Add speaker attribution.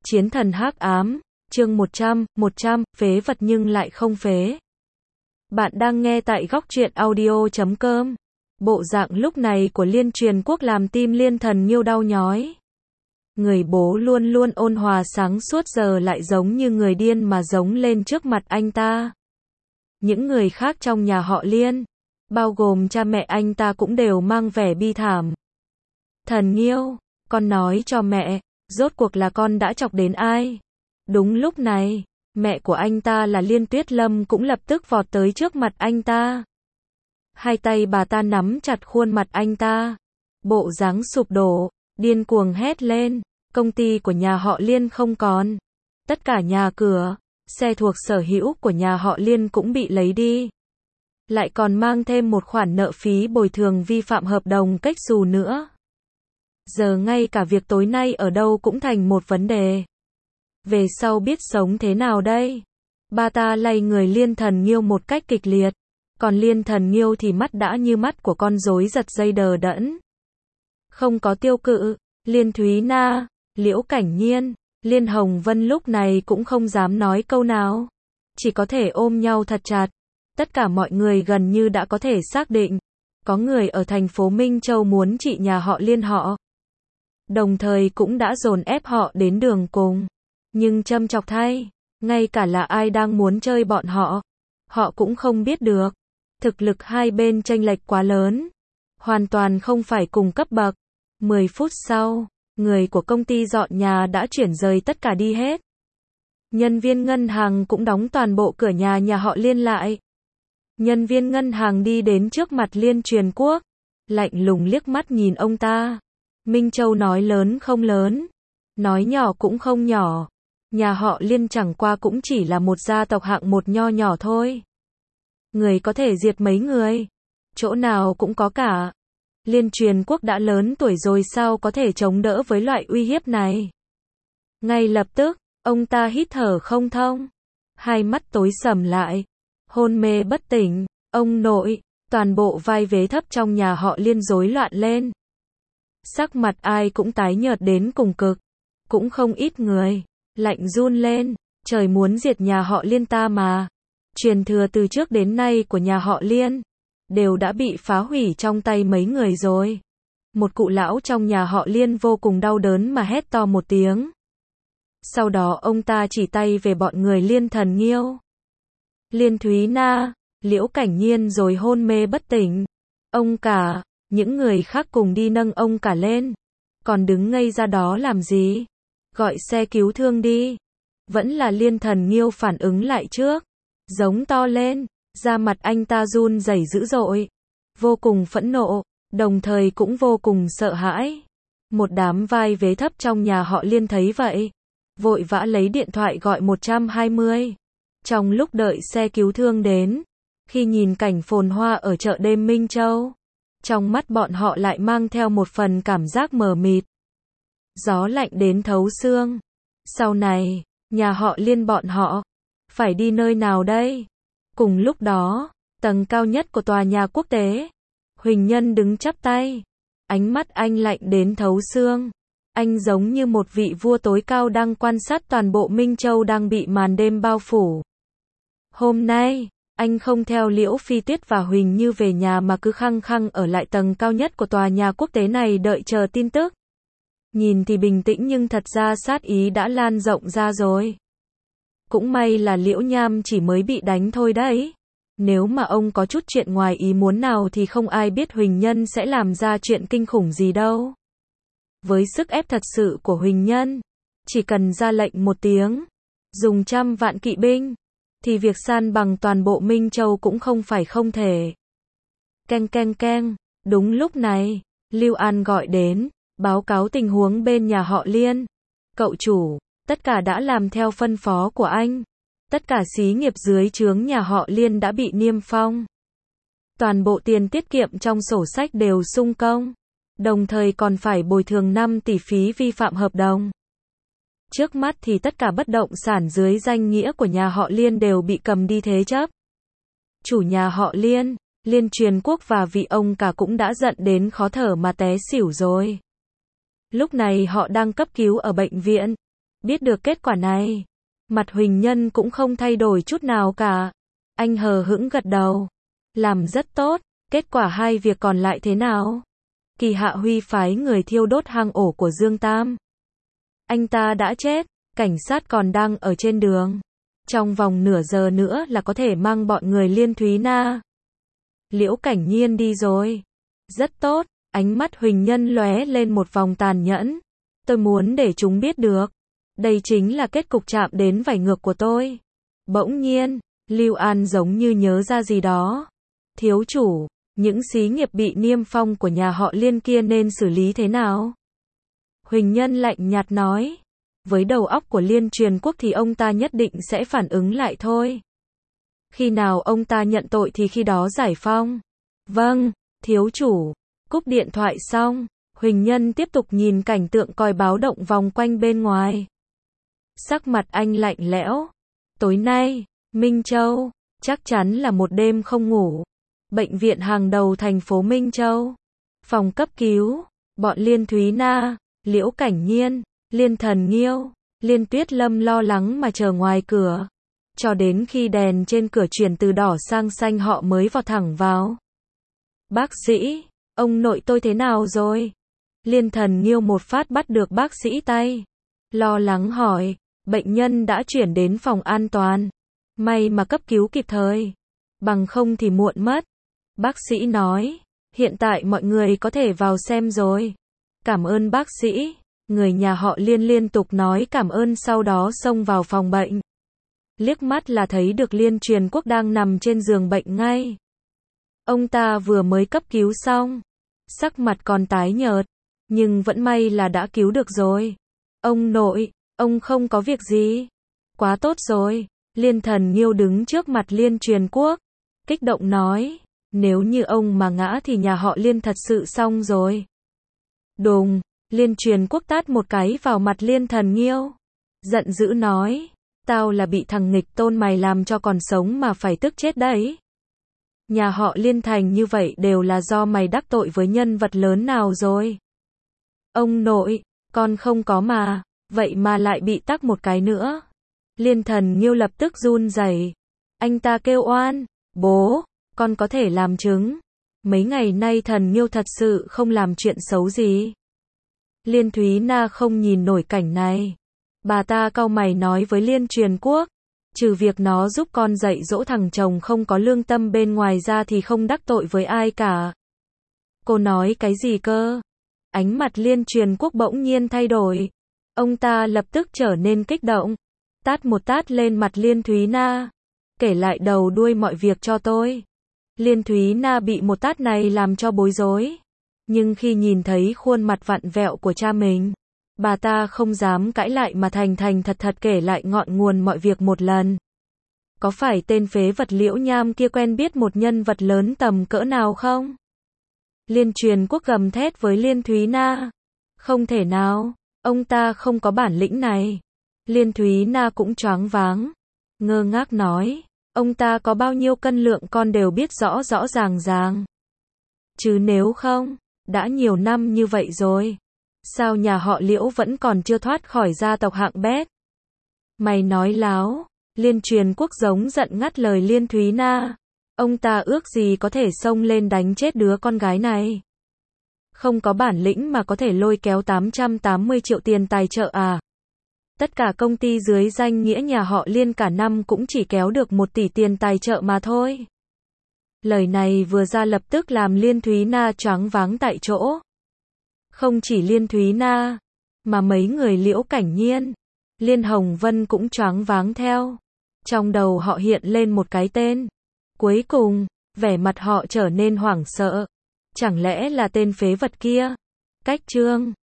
Speaker 1: Chiến thần hắc ám, chương 100, phế vật nhưng lại không phế. Bạn đang nghe tại góc truyện audio.com. Bộ dạng lúc này của Liên Truyền Quốc làm tim Liên Thần Nhiêu đau nhói. Người bố luôn luôn ôn hòa sáng suốt giờ lại giống như người điên mà giống lên trước mặt anh ta. Những người khác trong nhà họ Liên, bao gồm cha mẹ anh ta cũng đều mang vẻ bi thảm. Thần Nhiêu, con nói cho mẹ, rốt cuộc là con đã chọc đến ai? Đúng lúc này, mẹ của anh ta là Liên Tuyết Lâm cũng lập tức vọt tới trước mặt anh ta. Hai tay bà ta nắm chặt khuôn mặt anh ta. Bộ dáng sụp đổ, điên cuồng hét lên, công ty của nhà họ Liên không còn. Tất cả nhà cửa, xe thuộc sở hữu của nhà họ Liên cũng bị lấy đi. Lại còn mang thêm một khoản nợ phí bồi thường vi phạm hợp đồng cách xù nữa. Giờ ngay cả việc tối nay ở đâu cũng thành một vấn đề. Về sau biết sống thế nào đây? Ba ta lay người Liên Thần Nhiêu một cách kịch liệt. Còn Liên Thần Nhiêu thì mắt đã như mắt của con rối giật dây đờ đẫn. Không có Tiêu Cự, Liên Thúy Na, Liễu Cảnh Nhiên, Liên Hồng Vân lúc này cũng không dám nói câu nào. Chỉ có thể ôm nhau thật chặt. Tất cả mọi người gần như đã có thể xác định. Có người ở thành phố Minh Châu muốn trị nhà họ Liên họ. Đồng thời cũng đã dồn ép họ đến đường cùng. Nhưng châm chọc thay, ngay cả là ai đang muốn chơi bọn họ, họ cũng không biết được. Thực lực hai bên chênh lệch quá lớn, hoàn toàn không phải cùng cấp bậc. 10 phút sau, người của công ty dọn nhà đã chuyển rời tất cả đi hết. Nhân viên ngân hàng cũng đóng toàn bộ cửa nhà họ Liên lại. Nhân viên ngân hàng đi đến trước mặt Liên Truyền Quốc, lạnh lùng liếc mắt nhìn ông ta. Minh Châu nói lớn không lớn, nói nhỏ cũng không nhỏ. Nhà họ Liên chẳng qua cũng chỉ là một gia tộc hạng một nho nhỏ thôi. Người có thể diệt mấy người, chỗ nào cũng có cả. Liên Truyền Quốc đã lớn tuổi rồi sao có thể chống đỡ với loại uy hiếp này. Ngay lập tức, ông ta hít thở không thông, hai mắt tối sầm lại, hôn mê bất tỉnh. Ông nội, toàn bộ vai vế thấp trong nhà họ Liên rối loạn lên. Sắc mặt ai cũng tái nhợt đến cùng cực, cũng không ít người lạnh run lên, trời muốn diệt nhà họ Liên ta mà. Truyền thừa từ trước đến nay của nhà họ Liên đều đã bị phá hủy trong tay mấy người rồi. Một cụ lão trong nhà họ Liên vô cùng đau đớn mà hét to một tiếng. Sau đó ông ta chỉ tay về bọn người Liên Thần Nhiêu, Liên Thúy Na, Liễu Cảnh Nhiên rồi hôn mê bất tỉnh. Ông cả, những người khác cùng đi nâng ông cả lên. Còn đứng ngây ra đó làm gì? Gọi xe cứu thương đi. Vẫn là Liên Thần Nhiêu phản ứng lại trước, giống to lên, da mặt anh ta run rẩy dữ dội, vô cùng phẫn nộ, đồng thời cũng vô cùng sợ hãi. Một đám vai vế thấp trong nhà họ Liên thấy vậy, vội vã lấy điện thoại gọi 120. Trong lúc đợi xe cứu thương đến, khi nhìn cảnh phồn hoa ở chợ đêm Minh Châu, trong mắt bọn họ lại mang theo một phần cảm giác mờ mịt. Gió lạnh đến thấu xương. Sau này, nhà họ Liên bọn họ phải đi nơi nào đây? Cùng lúc đó, tầng cao nhất của tòa nhà quốc tế, Huỳnh Nhân đứng chắp tay, ánh mắt anh lạnh đến thấu xương. Anh giống như một vị vua tối cao đang quan sát toàn bộ Minh Châu đang bị màn đêm bao phủ. Hôm nay, anh không theo Liễu Phi Tuyết và Huỳnh Như về nhà mà cứ khăng khăng ở lại tầng cao nhất của tòa nhà quốc tế này đợi chờ tin tức. Nhìn thì bình tĩnh nhưng thật ra sát ý đã lan rộng ra rồi. Cũng may là Liễu Nham chỉ mới bị đánh thôi đấy. Nếu mà ông có chút chuyện ngoài ý muốn nào thì không ai biết Huỳnh Nhân sẽ làm ra chuyện kinh khủng gì đâu. Với sức ép thật sự của Huỳnh Nhân, chỉ cần ra lệnh một tiếng, dùng 100 vạn kỵ binh, thì việc san bằng toàn bộ Minh Châu cũng không phải không thể. Keng keng keng, đúng lúc này, Lưu An gọi đến, báo cáo tình huống bên nhà họ Liên. Cậu chủ, tất cả đã làm theo phân phó của anh. Tất cả xí nghiệp dưới trướng nhà họ Liên đã bị niêm phong. Toàn bộ tiền tiết kiệm trong sổ sách đều sung công. Đồng thời còn phải bồi thường 5 tỷ phí vi phạm hợp đồng. Trước mắt thì tất cả bất động sản dưới danh nghĩa của nhà họ Liên đều bị cầm đi thế chấp. Chủ nhà họ Liên, Liên Truyền Quốc và vị ông cả cũng đã giận đến khó thở mà té xỉu rồi. Lúc này họ đang cấp cứu ở bệnh viện. Biết được kết quả này, mặt Huỳnh Nhân cũng không thay đổi chút nào cả. Anh hờ hững gật đầu. Làm rất tốt, kết quả hai việc còn lại thế nào? Kỳ Hạ Huy phái người thiêu đốt hang ổ của Dương Tam. Anh ta đã chết, cảnh sát còn đang ở trên đường. Trong vòng nửa giờ nữa là có thể mang bọn người Liên Thúy Na. Liễu Cảnh Nhiên đi rồi. Rất tốt, ánh mắt Huỳnh Nhân lóe lên một vòng tàn nhẫn. Tôi muốn để chúng biết được. Đây chính là kết cục chạm đến vảy ngược của tôi. Bỗng nhiên, Lưu An giống như nhớ ra gì đó. Thiếu chủ, những xí nghiệp bị niêm phong của nhà họ Liên kia nên xử lý thế nào? Huỳnh Nhân lạnh nhạt nói. Với đầu óc của Liên Truyền Quốc thì ông ta nhất định sẽ phản ứng lại thôi. Khi nào ông ta nhận tội thì khi đó giải phong. Vâng, thiếu chủ. Cúp điện thoại xong, Huỳnh Nhân tiếp tục nhìn cảnh tượng còi báo động vòng quanh bên ngoài. Sắc mặt anh lạnh lẽo. Tối nay, Minh Châu, chắc chắn là một đêm không ngủ. Bệnh viện hàng đầu thành phố Minh Châu. Phòng cấp cứu, bọn Liên Thúy Na, Liễu Cảnh Nhiên, Liên Thần Nghiêu, Liên Tuyết Lâm lo lắng mà chờ ngoài cửa. Cho đến khi đèn trên cửa chuyển từ đỏ sang xanh họ mới vọt thẳng vào. Bác sĩ, ông nội tôi thế nào rồi? Liên Thần Nghiêu một phát bắt được bác sĩ tay. Lo lắng hỏi, bệnh nhân đã chuyển đến phòng an toàn. May mà cấp cứu kịp thời. Bằng không thì muộn mất. Bác sĩ nói, hiện tại mọi người có thể vào xem rồi. Cảm ơn bác sĩ. Người nhà họ Liên liên tục nói cảm ơn sau đó xông vào phòng bệnh. Liếc mắt là thấy được Liên Truyền Quốc đang nằm trên giường bệnh ngay. Ông ta vừa mới cấp cứu xong. Sắc mặt còn tái nhợt. Nhưng vẫn may là đã cứu được rồi. Ông nội, ông không có việc gì. Quá tốt rồi. Liên Thần Nghiêu đứng trước mặt Liên Truyền Quốc. Kích động nói. Nếu như ông mà ngã thì nhà họ Liên thật sự xong rồi. Đùng. Liên Truyền Quốc tát một cái vào mặt Liên Thần Nghiêu. Giận dữ nói. Tao là bị thằng nghịch tôn mày làm cho còn sống mà phải tức chết đấy. Nhà họ Liên thành như vậy đều là do mày đắc tội với nhân vật lớn nào rồi. Ông nội, con không có mà. Vậy mà lại bị tát một cái nữa. Liên Thần Nghiêu lập tức run rẩy. Anh ta kêu oan. Bố, con có thể làm chứng. Mấy ngày nay Thần Nghiêu thật sự không làm chuyện xấu gì. Liên Thúy Na không nhìn nổi cảnh này. Bà ta cau mày nói với Liên Truyền Quốc. Trừ việc nó giúp con dạy dỗ thằng chồng không có lương tâm bên ngoài ra thì không đắc tội với ai cả. Cô nói cái gì cơ? Ánh mặt Liên Truyền Quốc bỗng nhiên thay đổi. Ông ta lập tức trở nên kích động. Tát một tát lên mặt Liên Thúy Na. Kể lại đầu đuôi mọi việc cho tôi. Liên Thúy Na bị một tát này làm cho bối rối. Nhưng khi nhìn thấy khuôn mặt vặn vẹo của cha mình, bà ta không dám cãi lại mà thành thành thật thật kể lại ngọn nguồn mọi việc một lần. Có phải tên phế vật Liễu Nham kia quen biết một nhân vật lớn tầm cỡ nào không? Liên Truyền Quốc gầm thét với Liên Thúy Na. Không thể nào, ông ta không có bản lĩnh này. Liên Thúy Na cũng choáng váng, ngơ ngác nói, ông ta có bao nhiêu cân lượng con đều biết rõ rõ ràng ràng. Chứ nếu không, đã nhiều năm như vậy rồi. Sao nhà họ Liễu vẫn còn chưa thoát khỏi gia tộc hạng bét? Mày nói láo. Liên Truyền Quốc giống giận ngắt lời Liên Thúy Na. Ông ta ước gì có thể xông lên đánh chết đứa con gái này. Không có bản lĩnh mà có thể lôi kéo 880 triệu tiền tài trợ à? Tất cả công ty dưới danh nghĩa nhà họ Liên cả năm cũng chỉ kéo được 1 tỷ tiền tài trợ mà thôi. Lời này vừa ra lập tức làm Liên Thúy Na choáng váng tại chỗ. Không chỉ Liên Thúy Na, mà mấy người Liễu Cảnh Nhiên, Liên Hồng Vân cũng choáng váng theo. Trong đầu họ hiện lên một cái tên. Cuối cùng, vẻ mặt họ trở nên hoảng sợ. Chẳng lẽ là tên phế vật kia? Cách chương